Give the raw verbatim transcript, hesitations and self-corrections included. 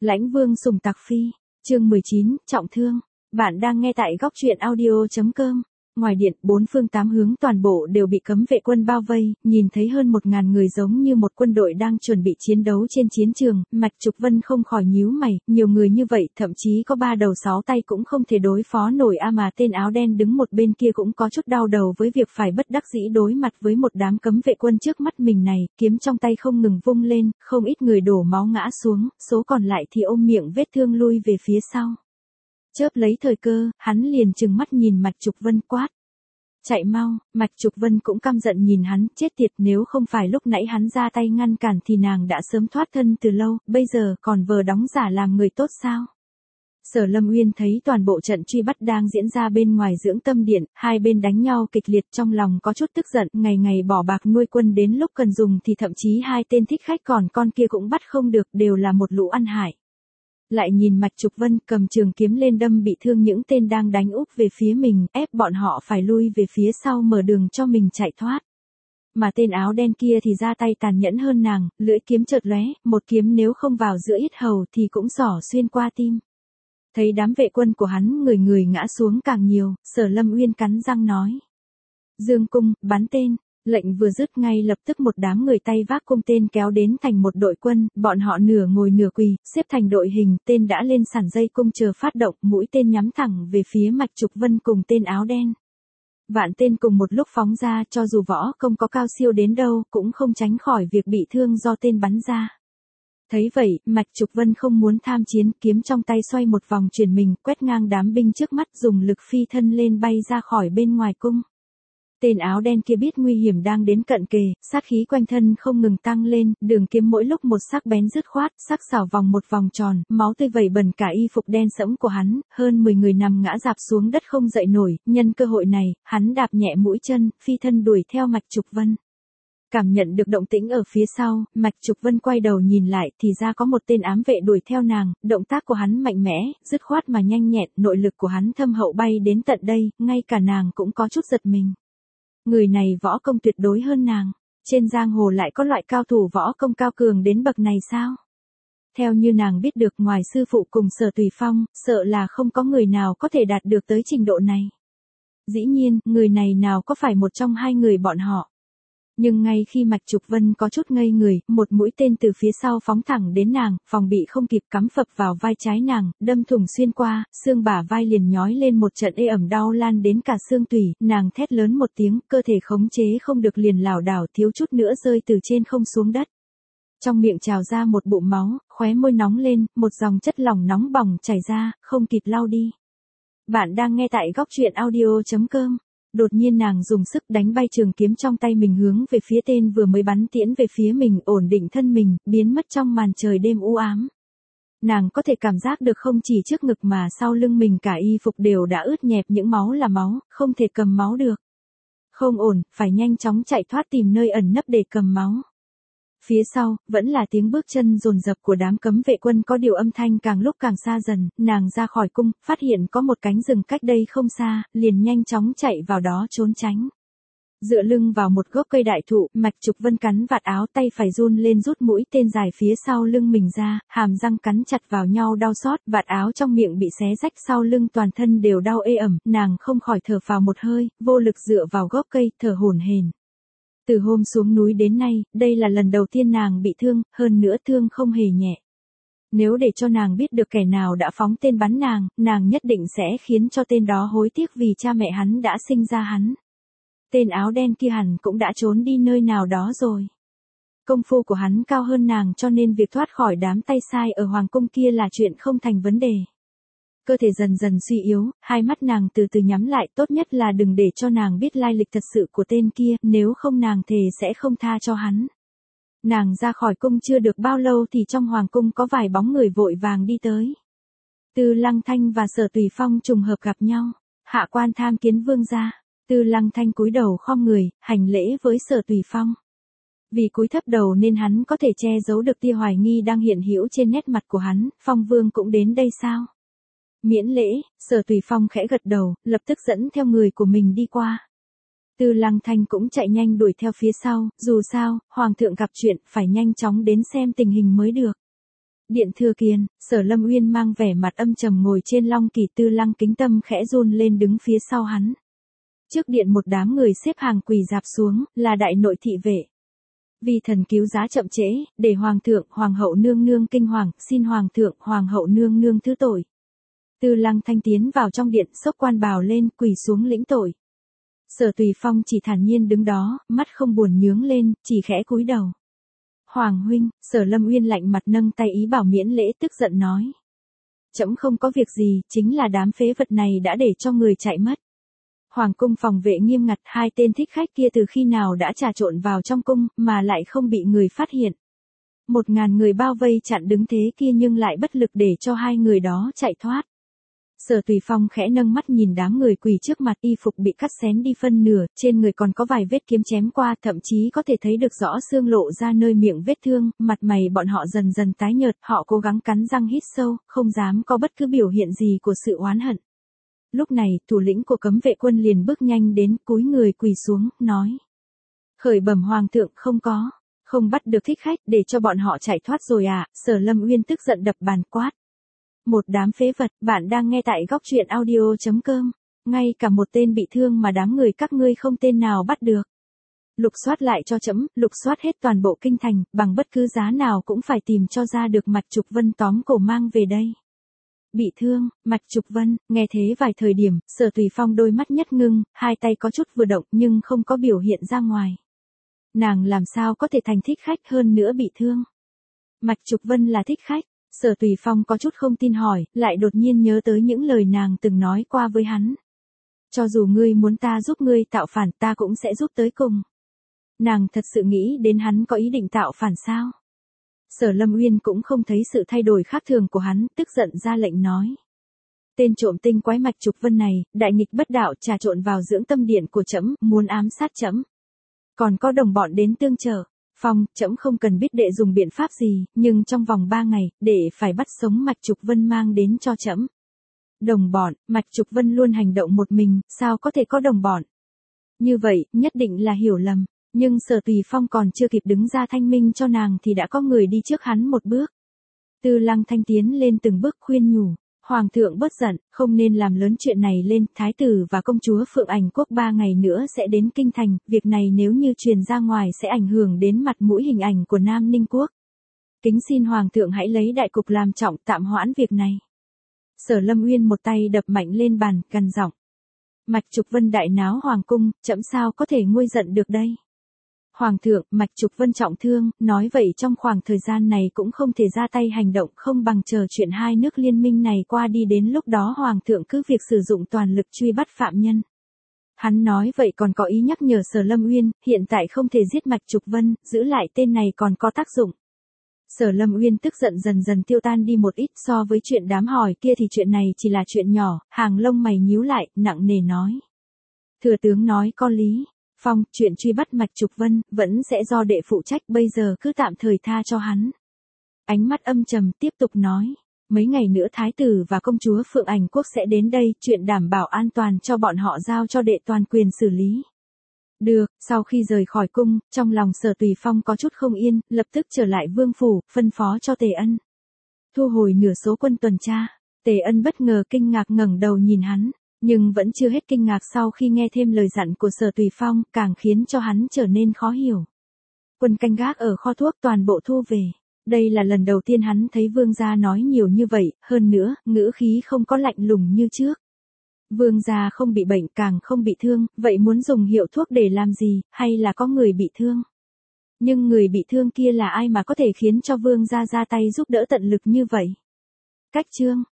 Lãnh Vương sủng Tặc Phi, chương mười chín, trọng thương. Bạn đang nghe tại góc truyện audio chấm com. Ngoài điện, bốn phương tám hướng toàn bộ đều bị cấm vệ quân bao vây, nhìn thấy hơn một ngàn người giống như một quân đội đang chuẩn bị chiến đấu trên chiến trường, Mạch Trục Vân không khỏi nhíu mày, nhiều người như vậy, thậm chí có ba đầu sáu tay cũng không thể đối phó nổi a mà tên áo đen đứng một bên kia cũng có chút đau đầu với việc phải bất đắc dĩ đối mặt với một đám cấm vệ quân trước mắt mình này, kiếm trong tay không ngừng vung lên, không ít người đổ máu ngã xuống, số còn lại thì ôm miệng vết thương lui về phía sau. Chớp lấy thời cơ, hắn liền trừng mắt nhìn Mạch Trục Vân quát. Chạy mau, Mạch Trục Vân cũng căm giận nhìn hắn, chết tiệt, nếu không phải lúc nãy hắn ra tay ngăn cản thì nàng đã sớm thoát thân từ lâu, bây giờ còn vờ đóng giả làm người tốt sao? Sở Lâm Uyên thấy toàn bộ trận truy bắt đang diễn ra bên ngoài dưỡng tâm điện, hai bên đánh nhau kịch liệt, trong lòng có chút tức giận, ngày ngày bỏ bạc nuôi quân đến lúc cần dùng thì thậm chí hai tên thích khách còn con kia cũng bắt không được, đều là một lũ ăn hại. Lại nhìn Mạch Trục Vân cầm trường kiếm lên đâm bị thương những tên đang đánh úp về phía mình, ép bọn họ phải lui về phía sau mở đường cho mình chạy thoát. Mà tên áo đen kia thì ra tay tàn nhẫn hơn nàng, lưỡi kiếm chợt lóe, một kiếm nếu không vào giữa yết hầu thì cũng xỏ xuyên qua tim. Thấy đám vệ quân của hắn người người ngã xuống càng nhiều, Sở Lâm Uyên cắn răng nói. Dương cung, bắn tên. Lệnh vừa dứt ngay lập tức một đám người tay vác cung tên kéo đến thành một đội quân, bọn họ nửa ngồi nửa quỳ, xếp thành đội hình, tên đã lên sẵn dây cung chờ phát động, mũi tên nhắm thẳng về phía Mạch Trục Vân cùng tên áo đen. Vạn tên cùng một lúc phóng ra, cho dù võ công có cao siêu đến đâu, cũng không tránh khỏi việc bị thương do tên bắn ra. Thấy vậy, Mạch Trục Vân không muốn tham chiến, kiếm trong tay xoay một vòng chuyển mình, quét ngang đám binh trước mắt, dùng lực phi thân lên bay ra khỏi bên ngoài cung. Tên áo đen kia biết nguy hiểm đang đến cận kề, sát khí quanh thân không ngừng tăng lên, đường kiếm mỗi lúc một sắc bén dứt khoát, sắc sảo vòng một vòng tròn, máu tươi vẩy bẩn cả y phục đen sẫm của hắn, hơn mười người nằm ngã rạp xuống đất không dậy nổi, nhân cơ hội này, hắn đạp nhẹ mũi chân, phi thân đuổi theo Mạch Trục Vân. Cảm nhận được động tĩnh ở phía sau, Mạch Trục Vân quay đầu nhìn lại, thì ra có một tên ám vệ đuổi theo nàng, động tác của hắn mạnh mẽ, dứt khoát mà nhanh nhẹn, nội lực của hắn thâm hậu bay đến tận đây, ngay cả nàng cũng có chút giật mình. Người này võ công tuyệt đối hơn nàng, trên giang hồ lại có loại cao thủ võ công cao cường đến bậc này sao? Theo như nàng biết được, ngoài sư phụ cùng Sở Tùy Phong, sợ là không có người nào có thể đạt được tới trình độ này. Dĩ nhiên, người này nào có phải một trong hai người bọn họ. Nhưng ngay khi Mạch Trục Vân có chút ngây người, một mũi tên từ phía sau phóng thẳng đến nàng, phòng bị không kịp cắm phập vào vai trái nàng, đâm thủng xuyên qua, xương bả vai liền nhói lên một trận ê ẩm đau lan đến cả xương tủy, nàng thét lớn một tiếng, cơ thể khống chế không được liền lảo đảo thiếu chút nữa rơi từ trên không xuống đất. Trong miệng trào ra một bụng máu, khóe môi nóng lên, một dòng chất lỏng nóng bỏng chảy ra, không kịp lau đi. Bạn đang nghe tại góc truyện audio chấm com. Đột nhiên nàng dùng sức đánh bay trường kiếm trong tay mình hướng về phía tên vừa mới bắn tiễn về phía mình, ổn định thân mình, biến mất trong màn trời đêm u ám. Nàng có thể cảm giác được không chỉ trước ngực mà sau lưng mình cả y phục đều đã ướt nhẹp những máu là máu, không thể cầm máu được. Không ổn, phải nhanh chóng chạy thoát tìm nơi ẩn nấp để cầm máu. Phía sau, vẫn là tiếng bước chân dồn dập của đám cấm vệ quân, có điều âm thanh càng lúc càng xa dần, nàng ra khỏi cung, phát hiện có một cánh rừng cách đây không xa, liền nhanh chóng chạy vào đó trốn tránh. Dựa lưng vào một gốc cây đại thụ, Mạch Trục Vân cắn vạt áo, tay phải run lên rút mũi tên dài phía sau lưng mình ra, hàm răng cắn chặt vào nhau đau xót, vạt áo trong miệng bị xé rách, sau lưng toàn thân đều đau ê ẩm, nàng không khỏi thở phào một hơi, vô lực dựa vào gốc cây, thở hổn hển. Từ hôm xuống núi đến nay, đây là lần đầu tiên nàng bị thương, hơn nữa thương không hề nhẹ. Nếu để cho nàng biết được kẻ nào đã phóng tên bắn nàng, nàng nhất định sẽ khiến cho tên đó hối tiếc vì cha mẹ hắn đã sinh ra hắn. Tên áo đen kia hẳn cũng đã trốn đi nơi nào đó rồi. Công phu của hắn cao hơn nàng cho nên việc thoát khỏi đám tay sai ở hoàng cung kia là chuyện không thành vấn đề. Cơ thể dần dần suy yếu, hai mắt nàng từ từ nhắm lại, tốt nhất là đừng để cho nàng biết lai lịch thật sự của tên kia, nếu không nàng thề sẽ không tha cho hắn. Nàng ra khỏi cung chưa được bao lâu thì trong hoàng cung có vài bóng người vội vàng đi tới. Tư Lăng Thanh và Sở Tùy Phong trùng hợp gặp nhau, hạ quan tham kiến vương gia. Tư Lăng Thanh cúi đầu khom người, hành lễ với Sở Tùy Phong. Vì cúi thấp đầu nên hắn có thể che giấu được tia hoài nghi đang hiện hữu trên nét mặt của hắn, Phong vương cũng đến đây sao? Miễn lễ, Sở Tùy Phong khẽ gật đầu, lập tức dẫn theo người của mình đi qua. Tư Lăng Thanh cũng chạy nhanh đuổi theo phía sau, dù sao, Hoàng thượng gặp chuyện, phải nhanh chóng đến xem tình hình mới được. Điện Thừa Kiền, Sở Lâm Uyên mang vẻ mặt âm trầm ngồi trên long kỳ, Tư Lăng Kính Tâm khẽ run lên đứng phía sau hắn. Trước điện một đám người xếp hàng quỳ dạp xuống, là đại nội thị vệ. Vì thần cứu giá chậm trễ, để hoàng thượng, hoàng hậu nương nương kinh hoàng, xin hoàng thượng, hoàng hậu nương nương thứ tội. Tư Lăng Thanh tiến vào trong điện, xốc quan bào lên, quỳ xuống lĩnh tội. Sở Tùy Phong chỉ thản nhiên đứng đó, mắt không buồn nhướng lên, chỉ khẽ cúi đầu. Hoàng huynh, Sở Lâm Uyên lạnh mặt nâng tay ý bảo miễn lễ, tức giận nói. Trẫm không có việc gì, chính là đám phế vật này đã để cho người chạy mất. Hoàng cung phòng vệ nghiêm ngặt, hai tên thích khách kia từ khi nào đã trà trộn vào trong cung, mà lại không bị người phát hiện. Một ngàn người bao vây chặn đứng thế kia nhưng lại bất lực để cho hai người đó chạy thoát. Sở Tùy Phong khẽ nâng mắt nhìn đám người quỳ trước mặt, y phục bị cắt xén đi phân nửa, trên người còn có vài vết kiếm chém qua, thậm chí có thể thấy được rõ xương lộ ra nơi miệng vết thương, mặt mày bọn họ dần dần tái nhợt, họ cố gắng cắn răng hít sâu, không dám có bất cứ biểu hiện gì của sự oán hận. Lúc này, thủ lĩnh của cấm vệ quân liền bước nhanh đến, cúi người quỳ xuống, nói. Khởi bẩm hoàng thượng, không có, không bắt được thích khách, để cho bọn họ chạy thoát rồi à, Sở Lâm Uyên tức giận đập bàn quát. Một đám phế vật, bạn đang nghe tại góc truyện audio chấm com, ngay cả một tên bị thương mà đám người các ngươi không tên nào bắt được. Lục soát lại cho trẫm, lục soát hết toàn bộ kinh thành, bằng bất cứ giá nào cũng phải tìm cho ra được Mạch Trục Vân tóm cổ mang về đây. Bị thương, Mạch Trục Vân, nghe thế vài thời điểm, Sở Tùy Phong đôi mắt nhất ngưng, hai tay có chút vừa động nhưng không có biểu hiện ra ngoài. Nàng làm sao có thể thành thích khách, hơn nữa bị thương. Mạch Trục Vân là thích khách. Sở Tùy Phong có chút không tin hỏi, lại đột nhiên nhớ tới những lời nàng từng nói qua với hắn. Cho dù ngươi muốn ta giúp ngươi tạo phản, ta cũng sẽ giúp tới cùng. Nàng thật sự nghĩ đến hắn có ý định tạo phản sao? Sở Lâm Uyên cũng không thấy sự thay đổi khác thường của hắn, tức giận ra lệnh nói. Tên trộm tinh quái Mạch Trục Vân này, đại nghịch bất đạo, trà trộn vào dưỡng tâm điện của trẫm, muốn ám sát trẫm. Còn có đồng bọn đến tương trợ. Phong, trẫm không cần biết đệ dùng biện pháp gì, nhưng trong vòng ba ngày, đệ phải bắt sống Mạch Trục Vân mang đến cho trẫm. Đồng bọn, Mạch Trục Vân luôn hành động một mình, sao có thể có đồng bọn? Như vậy, nhất định là hiểu lầm, nhưng Sở Tùy Phong còn chưa kịp đứng ra thanh minh cho nàng thì đã có người đi trước hắn một bước. Tư Lăng Thanh tiến lên từng bước khuyên nhủ. Hoàng thượng bớt giận, không nên làm lớn chuyện này lên, thái tử và công chúa Phượng Ảnh Quốc ba ngày nữa sẽ đến kinh thành, việc này nếu như truyền ra ngoài sẽ ảnh hưởng đến mặt mũi hình ảnh của Nam Ninh Quốc. Kính xin Hoàng thượng hãy lấy đại cục làm trọng, tạm hoãn việc này. Sở Lâm Uyên một tay đập mạnh lên bàn, gằn giọng. Mạch Trục Vân đại náo hoàng cung, trẫm sao có thể nguôi giận được đây. Hoàng thượng, Mạch Trục Vân trọng thương, nói vậy trong khoảng thời gian này cũng không thể ra tay hành động, không bằng chờ chuyện hai nước liên minh này qua đi, đến lúc đó Hoàng thượng cứ việc sử dụng toàn lực truy bắt phạm nhân. Hắn nói vậy còn có ý nhắc nhở Sở Lâm Uyên, hiện tại không thể giết Mạch Trục Vân, giữ lại tên này còn có tác dụng. Sở Lâm Uyên tức giận dần dần tiêu tan đi một ít, so với chuyện đám hỏi kia thì chuyện này chỉ là chuyện nhỏ, hàng lông mày nhíu lại, nặng nề nói. Thừa tướng nói có lý. Phong, chuyện truy bắt Mạch Trục Vân, vẫn sẽ do đệ phụ trách, bây giờ cứ tạm thời tha cho hắn. Ánh mắt âm trầm tiếp tục nói, mấy ngày nữa thái tử và công chúa Phượng Ảnh Quốc sẽ đến đây, chuyện đảm bảo an toàn cho bọn họ giao cho đệ toàn quyền xử lý. Được, sau khi rời khỏi cung, trong lòng Sở Tùy Phong có chút không yên, lập tức trở lại vương phủ, phân phó cho Tề Ân. Thu hồi nửa số quân tuần tra, Tề Ân bất ngờ kinh ngạc ngẩng đầu nhìn hắn. Nhưng vẫn chưa hết kinh ngạc sau khi nghe thêm lời dặn của Sở Tùy Phong, càng khiến cho hắn trở nên khó hiểu. Quân canh gác ở kho thuốc toàn bộ thu về. Đây là lần đầu tiên hắn thấy vương gia nói nhiều như vậy, hơn nữa, ngữ khí không có lạnh lùng như trước. Vương gia không bị bệnh, càng không bị thương, vậy muốn dùng hiệu thuốc để làm gì, hay là có người bị thương? Nhưng người bị thương kia là ai mà có thể khiến cho vương gia ra tay giúp đỡ tận lực như vậy? Cách chương